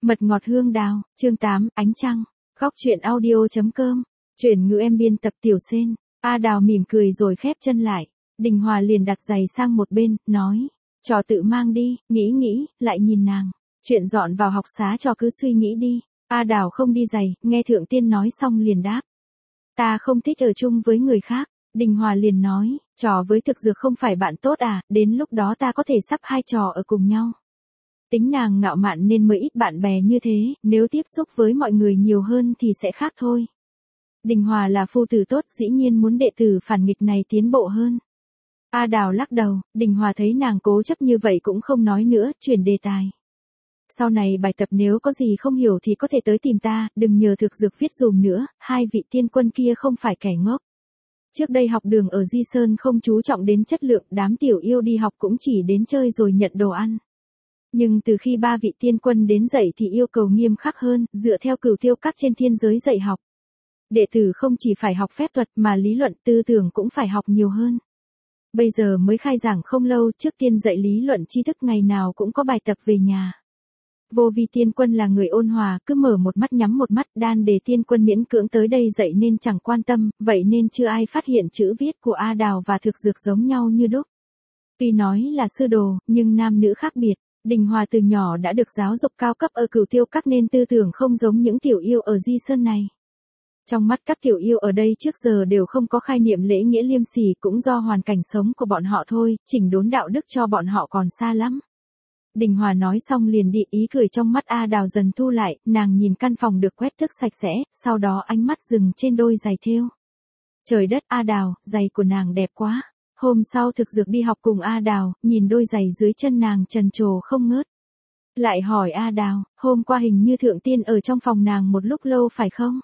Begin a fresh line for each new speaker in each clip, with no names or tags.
Mật ngọt hương đào, chương 8, ánh trăng. Góc truyện audio.com. Chuyển ngữ em biên tập Tiểu Sên. A Đào mỉm cười rồi khép chân lại. Đình Hòa liền đặt giày sang một bên, nói. Trò tự mang đi, nghĩ, lại nhìn nàng. Chuyện dọn vào học xá trò cứ suy nghĩ đi. A Đào không đi giày, nghe Thượng Tiên nói xong liền đáp. Ta không thích ở chung với người khác. Đình Hòa liền nói, trò với thực dược không phải bạn tốt à, đến lúc đó ta có thể sắp hai trò ở cùng nhau. Tính nàng ngạo mạn nên mới ít bạn bè như thế, nếu tiếp xúc với mọi người nhiều hơn thì sẽ khác thôi. Đình Hòa là phu tử tốt, dĩ nhiên muốn đệ tử phản nghịch này tiến bộ hơn. A Đào lắc đầu, Đình Hòa thấy nàng cố chấp như vậy cũng không nói nữa, chuyển đề tài. Sau này bài tập nếu có gì không hiểu thì có thể tới tìm ta, đừng nhờ thực dược viết dùm nữa, hai vị tiên quân kia không phải kẻ ngốc. Trước đây học đường ở Di Sơn không chú trọng đến chất lượng, đám tiểu yêu đi học cũng chỉ đến chơi rồi nhận đồ ăn. Nhưng từ khi ba vị tiên quân đến dạy thì yêu cầu nghiêm khắc hơn, dựa theo cửu tiêu các trên thiên giới dạy học. Đệ tử không chỉ phải học phép thuật mà lý luận tư tưởng cũng phải học nhiều hơn. Bây giờ mới khai giảng không lâu, trước tiên dạy lý luận tri thức ngày nào cũng có bài tập về nhà. Vô Vi tiên quân là người ôn hòa, cứ mở một mắt nhắm một mắt, Đan Đề tiên quân miễn cưỡng tới đây dạy nên chẳng quan tâm, vậy nên chưa ai phát hiện chữ viết của A Đào và thực dược giống nhau như đúc. Tuy nói là sư đồ, nhưng nam nữ khác biệt. Đình Hòa từ nhỏ đã được giáo dục cao cấp ở cửu tiêu các nên tư tưởng không giống những tiểu yêu ở Di Sơn này. Trong mắt các tiểu yêu ở đây trước giờ đều không có khai niệm lễ nghĩa liêm sỉ, cũng do hoàn cảnh sống của bọn họ thôi, chỉnh đốn đạo đức cho bọn họ còn xa lắm. Đình Hòa nói xong liền đi, ý cười trong mắt A Đào dần thu lại, nàng nhìn căn phòng được quét tước sạch sẽ, sau đó ánh mắt dừng trên đôi giày thêu. Trời đất, A Đào, giày của nàng đẹp quá. Hôm sau thực dược đi học cùng A Đào, nhìn đôi giày dưới chân nàng trần trồ không ngớt. Lại hỏi A Đào, hôm qua hình như Thượng Tiên ở trong phòng nàng một lúc lâu phải không?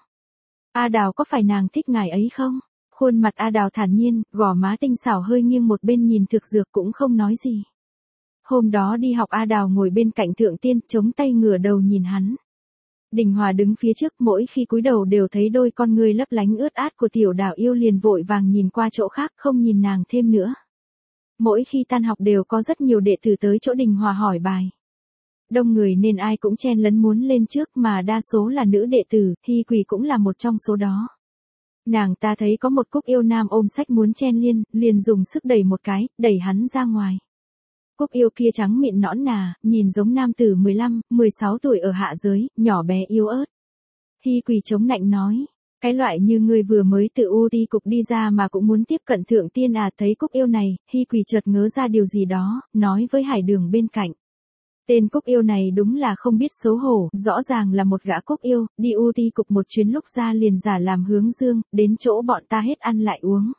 A Đào có phải nàng thích ngài ấy không? Khuôn mặt A Đào thản nhiên, gò má tinh xảo hơi nghiêng một bên nhìn thực dược cũng không nói gì. Hôm đó đi học A Đào ngồi bên cạnh Thượng Tiên, chống tay ngửa đầu nhìn hắn. Đình Hòa đứng phía trước, mỗi khi cúi đầu đều thấy đôi con ngươi lấp lánh ướt át của tiểu Đào yêu liền vội vàng nhìn qua chỗ khác, không nhìn nàng thêm nữa. Mỗi khi tan học đều có rất nhiều đệ tử tới chỗ Đình Hòa hỏi bài. Đông người nên ai cũng chen lấn muốn lên trước, mà đa số là nữ đệ tử, Hy Quỳ cũng là một trong số đó. Nàng ta thấy có một Cúc yêu nam ôm sách muốn chen liền dùng sức đẩy một cái, đẩy hắn ra ngoài. Cúc yêu kia trắng mịn nõn nà, nhìn giống nam tử 15, 16 tuổi ở hạ giới, nhỏ bé yếu ớt. Hy Quỳ chống nạnh nói, cái loại như người vừa mới từ U Ti cục đi ra mà cũng muốn tiếp cận Thượng Tiên à? Thấy Cúc yêu này, Hy Quỳ chợt ngớ ra điều gì đó, nói với Hải Đường bên cạnh. Tên Cúc yêu này đúng là không biết xấu hổ, rõ ràng là một gã Cúc yêu, đi U Ti cục một chuyến lúc ra liền giả làm hướng dương, đến chỗ bọn ta hết ăn lại uống.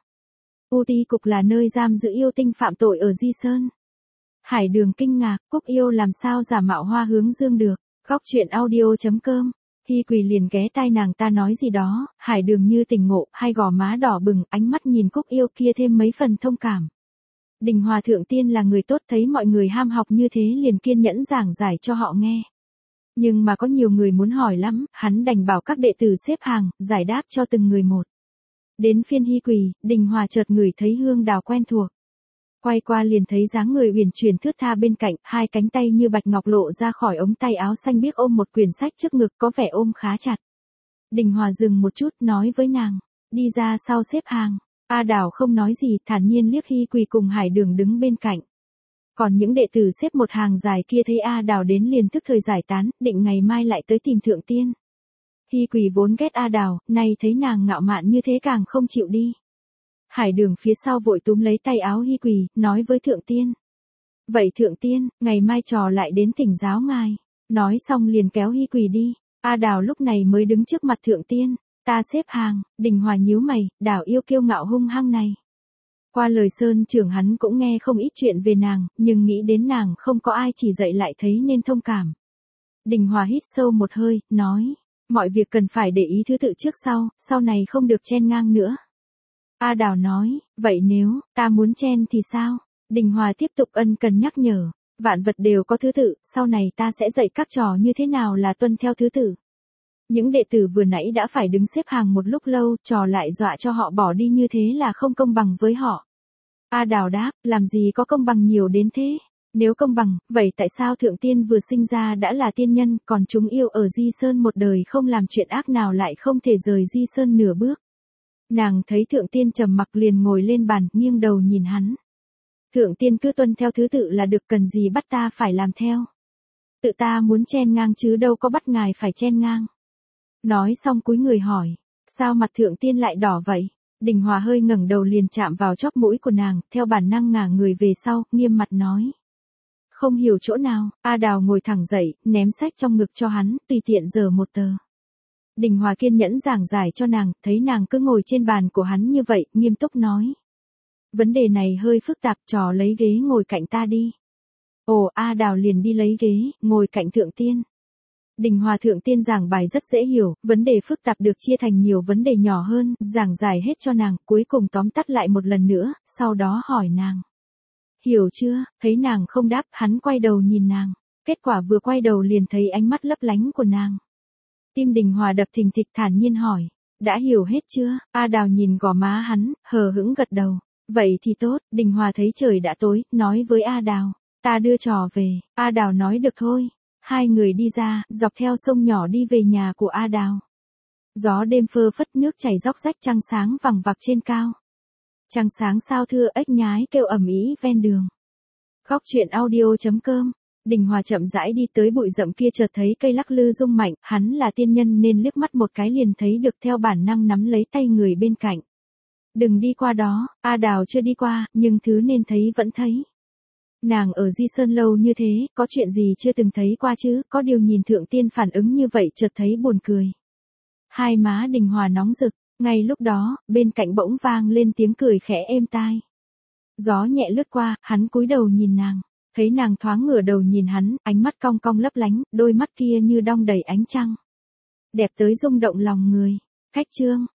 U Ti cục là nơi giam giữ yêu tinh phạm tội ở Di Sơn. Hải Đường kinh ngạc, Cúc yêu làm sao giả mạo Hoa Hướng Dương được? Góc truyện audio.com. Hy Quỳ liền ghé tai nàng ta nói gì đó, Hải Đường như tỉnh ngộ, hai gò má đỏ bừng, ánh mắt nhìn Cúc yêu kia thêm mấy phần thông cảm. Đình Hòa Thượng Tiên là người tốt, thấy mọi người ham học như thế liền kiên nhẫn giảng giải cho họ nghe. Nhưng mà có nhiều người muốn hỏi lắm, hắn đành bảo các đệ tử xếp hàng, giải đáp cho từng người một. Đến phiên Hy Quỳ, Đình Hòa chợt ngửi thấy hương đào quen thuộc. Quay qua liền thấy dáng người uyển chuyển thướt tha bên cạnh, hai cánh tay như bạch ngọc lộ ra khỏi ống tay áo xanh biếc ôm một quyển sách trước ngực, có vẻ ôm khá chặt. Đình Hòa dừng một chút nói với nàng, đi ra sau xếp hàng. A Đào không nói gì, thản nhiên liếc Hy Quỳ cùng Hải Đường đứng bên cạnh. Còn những đệ tử xếp một hàng dài kia thấy A Đào đến liền tức thời giải tán, định ngày mai lại tới tìm Thượng Tiên. Hy Quỳ vốn ghét A Đào, nay thấy nàng ngạo mạn như thế càng không chịu đi. Hải Đường phía sau vội túm lấy tay áo Hy Quỳ, nói với Thượng Tiên. Vậy Thượng Tiên, ngày mai trò lại đến thỉnh giáo ngài. Nói xong liền kéo Hy Quỳ đi. A Đào lúc này mới đứng trước mặt Thượng Tiên. Ta xếp hàng. Đình Hòa nhíu mày, Đào yêu kiêu ngạo hung hăng này. Qua lời Sơn trưởng hắn cũng nghe không ít chuyện về nàng, nhưng nghĩ đến nàng không có ai chỉ dạy lại thấy nên thông cảm. Đình Hòa hít sâu một hơi, nói. Mọi việc cần phải để ý thứ tự trước sau này không được chen ngang nữa. A Đào nói, vậy nếu ta muốn chen thì sao? Đình Hòa tiếp tục ân cần nhắc nhở, vạn vật đều có thứ tự, sau này ta sẽ dạy các trò như thế nào là tuân theo thứ tự. Những đệ tử vừa nãy đã phải đứng xếp hàng một lúc lâu, trò lại dọa cho họ bỏ đi như thế là không công bằng với họ. A Đào đáp, làm gì có công bằng nhiều đến thế? Nếu công bằng, vậy tại sao thượng tiên vừa sinh ra đã là tiên nhân, còn chúng yêu ở Di Sơn một đời không làm chuyện ác nào lại không thể rời Di Sơn nửa bước? Nàng thấy thượng tiên trầm mặc liền ngồi lên bàn, nghiêng đầu nhìn hắn. Thượng tiên cứ tuân theo thứ tự là được, cần gì bắt ta phải làm theo. Tự ta muốn chen ngang chứ đâu có bắt ngài phải chen ngang. Nói xong cúi người hỏi, sao mặt thượng tiên lại đỏ vậy? Đình Hòa hơi ngẩng đầu liền chạm vào chóp mũi của nàng, theo bản năng ngả người về sau, nghiêm mặt nói. Không hiểu chỗ nào. A Đào ngồi thẳng dậy, ném sách trong ngực cho hắn, tùy tiện giở một tờ. Đình Hòa kiên nhẫn giảng giải cho nàng, thấy nàng cứ ngồi trên bàn của hắn như vậy, nghiêm túc nói. Vấn đề này hơi phức tạp, trò lấy ghế ngồi cạnh ta đi. Ồ, A Đào liền đi lấy ghế, ngồi cạnh thượng tiên. Đình Hòa thượng tiên giảng bài rất dễ hiểu, vấn đề phức tạp được chia thành nhiều vấn đề nhỏ hơn, giảng giải hết cho nàng, cuối cùng tóm tắt lại một lần nữa, sau đó hỏi nàng. Hiểu chưa? Thấy nàng không đáp, hắn quay đầu nhìn nàng. Kết quả vừa quay đầu liền thấy ánh mắt lấp lánh của nàng. Tim Đình Hòa đập thình thịch, thản nhiên hỏi. Đã hiểu hết chưa? A Đào nhìn gò má hắn, hờ hững gật đầu. Vậy thì tốt. Đình Hòa thấy trời đã tối, nói với A Đào. Ta đưa trò về. A Đào nói được thôi. Hai người đi ra, dọc theo sông nhỏ đi về nhà của A Đào. Gió đêm phơ phất, nước chảy róc rách, trăng sáng vằng vặc trên cao. Trăng sáng sao thưa, ếch nhái kêu ầm ĩ ven đường. Góc truyện audio.com. Đình Hòa chậm rãi đi tới bụi rậm kia, chợt thấy cây lắc lư rung mạnh, hắn là tiên nhân nên liếc mắt một cái liền thấy được, theo bản năng nắm lấy tay người bên cạnh. Đừng đi qua đó. A Đào chưa đi qua, nhưng thứ nên thấy vẫn thấy. Nàng ở Di Sơn lâu như thế, có chuyện gì chưa từng thấy qua chứ, có điều nhìn thượng tiên phản ứng như vậy chợt thấy buồn cười. Hai má Đình Hòa nóng rực, ngay lúc đó, bên cạnh bỗng vang lên tiếng cười khẽ êm tai. Gió nhẹ lướt qua, hắn cúi đầu nhìn nàng, thấy nàng thoáng ngửa đầu nhìn hắn, ánh mắt cong cong lấp lánh, đôi mắt kia như đong đầy ánh trăng. Đẹp tới rung động lòng người. Khách chương.